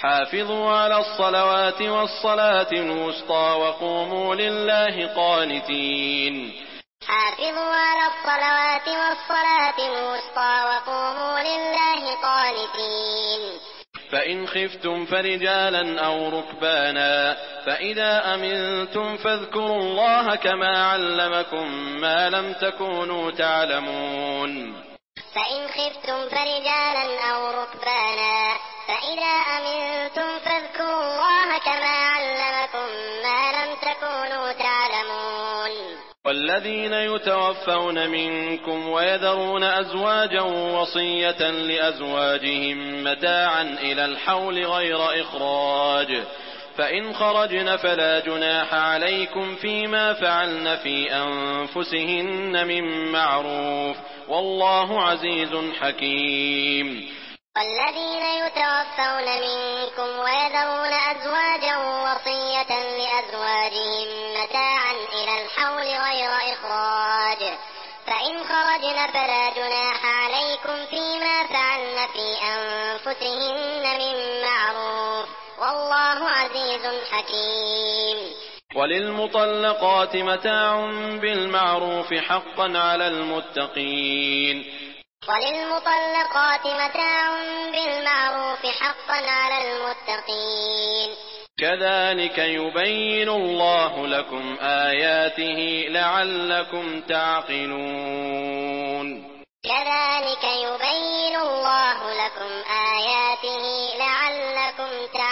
حافظوا على الصلوات والصلاة الوسطى وقوموا لله قانتين. حافظوا على الصلوات والصلاة الوسطى وقوموا لله قانتين. فإن خفتم فرجالا أو ركبانا فإذا أمنتم فاذكروا الله كما علمكم ما لم تكونوا تعلمون. فإن خفتم فرجالا أو ركبانا فإذا أمنتم فاذكروا الله كما علمكم ما لم تكونوا تعلمون. والذين يتوفون منكم ويذرون أزواجا وصية لأزواجهم متاعا إلى الحول غير إخراج فإن خرجن فلا جناح عليكم فيما فعلن في أنفسهن من معروف والله عزيز حكيم. والذين يتوفون منكم ويذرون أزواجا وصية لأزواجهم متاعا إلى الحول غير إخراج فإن خرجن فلا جناح عليكم فيما فعلن في أنفسهن من معروف والله عزيز حكيم. وللمطلقات متاع بالمعروف حقا على المتقين. وللمطلقات متاع بالمعروف حقا على المتقين. كذلك يبين الله لكم آياته لعلكم تعقلون. كذلك يبين الله لكم آياته لعلكم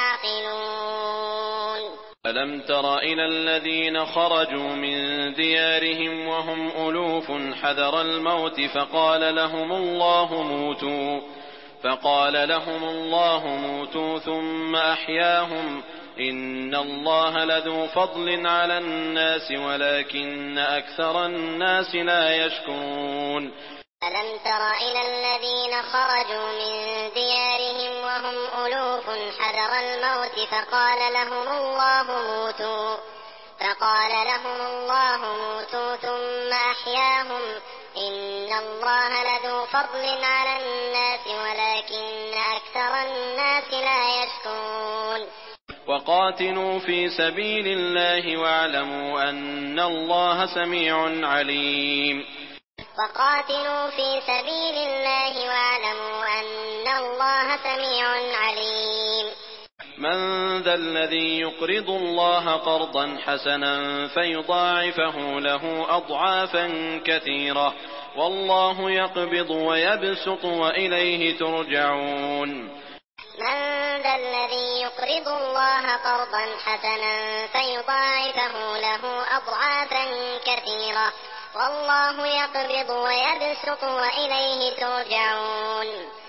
تعقلون. ألم تر إلى الذين خرجوا من ديارهم وهم ألوف حذر الموت فقال لهم الله موتوا ثم أحياهم إن الله لذو فضل على الناس ولكن أكثر الناس لا يشكرون. ألم تر إلى الذين خرجوا من ديارهم وهم ألوف حذر الموت فقال لهم الله موتوا ثم أحياهم إن الله لذو فضل على الناس ولكن أكثر الناس لا يشكرون. وقاتلوا في سبيل الله واعلموا أن الله سميع عليم. وقاتلوا في سبيل الله واعلموا أن الله سميع عليم. من ذا الذي يقرض الله قرضا حسنا فيضاعفه له أضعافا كثيرة والله يقبض ويبسط وإليه ترجعون. من ذا الذي يقرض الله قرضا حسنا فيضاعفه له أضعافا كثيرة والله يقبض ويبسط وإليه ترجعون.